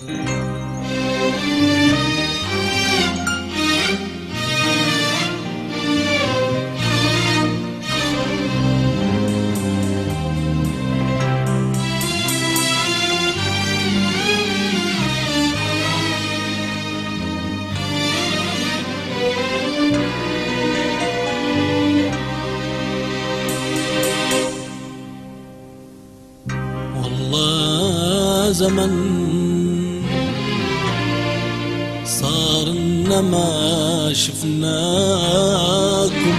والله زمن صار إن ما شفناكم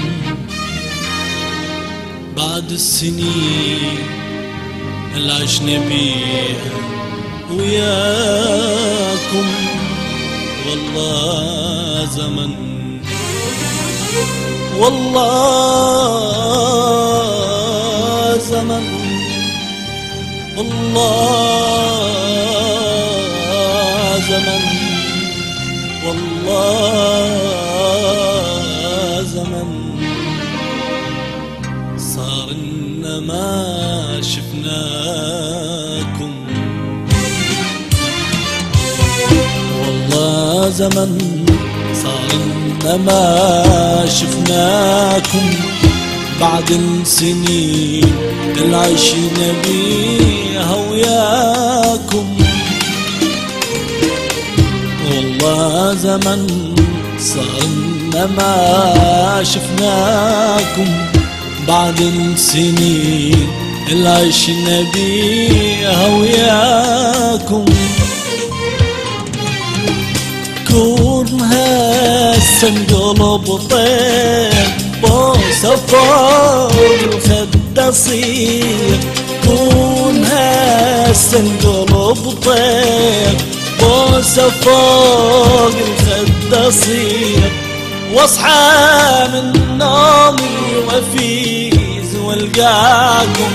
بعد السنين اللي عشنا بيها وياكم. والله زمن، والله زمن، والله زمن، والله زمن صار إن ما شفناكم. والله زمن صار إن ما شفناكم بعد السنين اللي عشنا بيها وياكم. والله زمن صار إن ما شفناكم بعد السنين اللي عشنا بيها وياكم. كون هسه انقلب طير بوسه فوق الخد اصير. كون هسه انقلب طير بوسه فوق الخد اصير. واصحى من نومي وافيز والقاكم.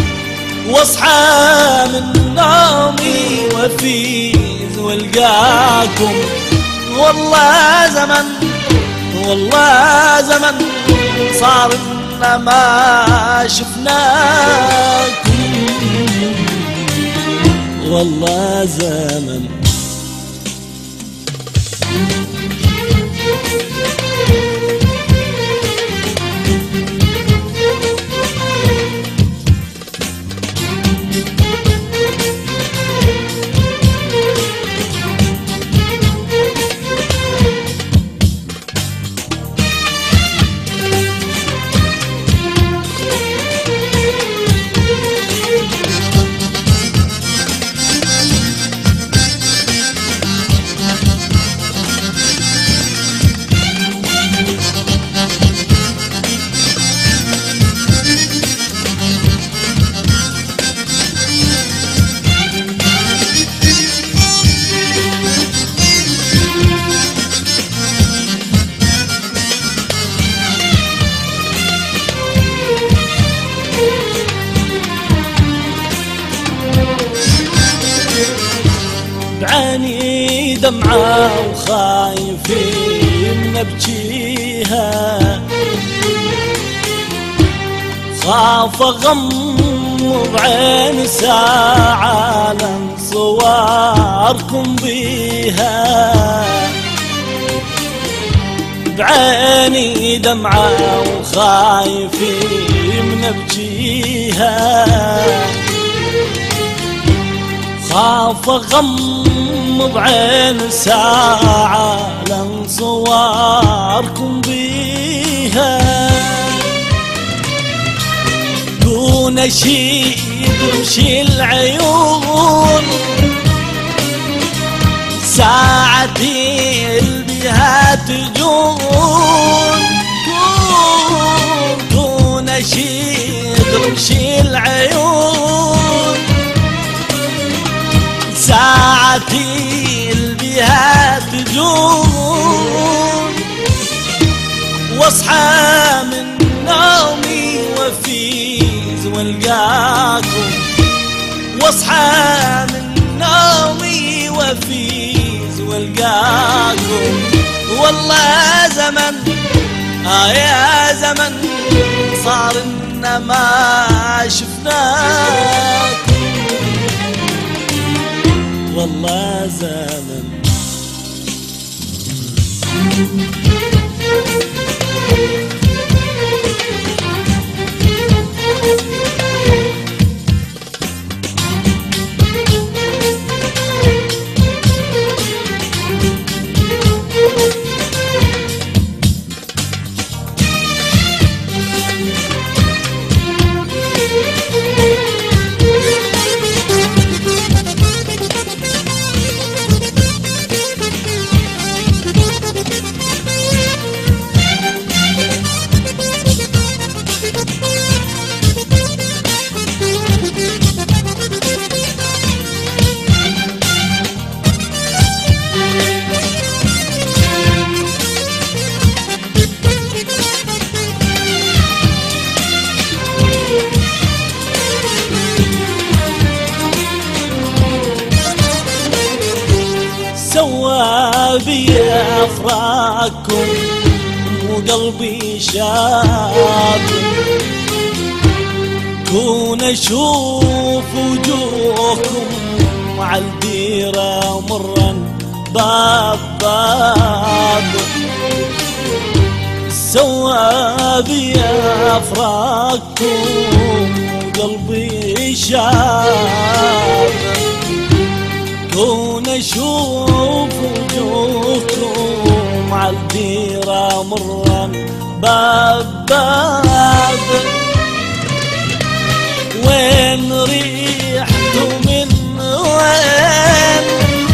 واصحى من نومي وافيز والقاكم. والله زمن، والله زمن صار إن ما شفناكم. والله زمن. بعيني دمعة وخايفين نبكيها. خاف اغمض عيني ساعة لن صوركم بيها. بعيني دمعة وخايفين نبكيها. خاف اغمض عين ساعة لن صوركم بيها. دون اشيد وشي العيون ساعتي بها تجون. دون اشيد وشي العيون ساعتي بها تجون. واصحى من نومي وافيز والقاكم. واصحى من نومي وافيز والقاكم. والله زمن يا زمن صار إن ما شفناكم. والله زمن. أفراقكم وقلبي شاب، كون أشوف وجوهكم مع الديرة مرا باب باب، سوى بي أفراقكم وقلبي شاب، كون أشوف وجوهكم مع الديرة مرا باب باب، وين ريحتوا من وين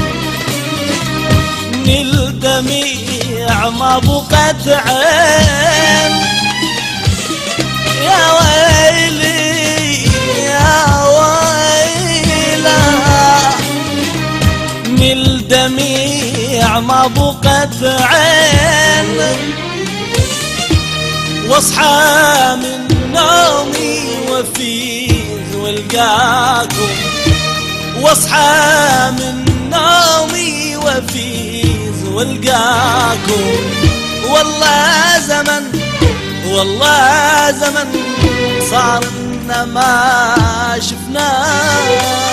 من الدميع ما بقت عين، يا ويلي يا ويلا من الدميع ما بقت عين، واصحى من نومي وافيز والقاكم، واصحى من نومي وافيز والقاكم، والله زمن والله زمن صار إن ما شفناكم.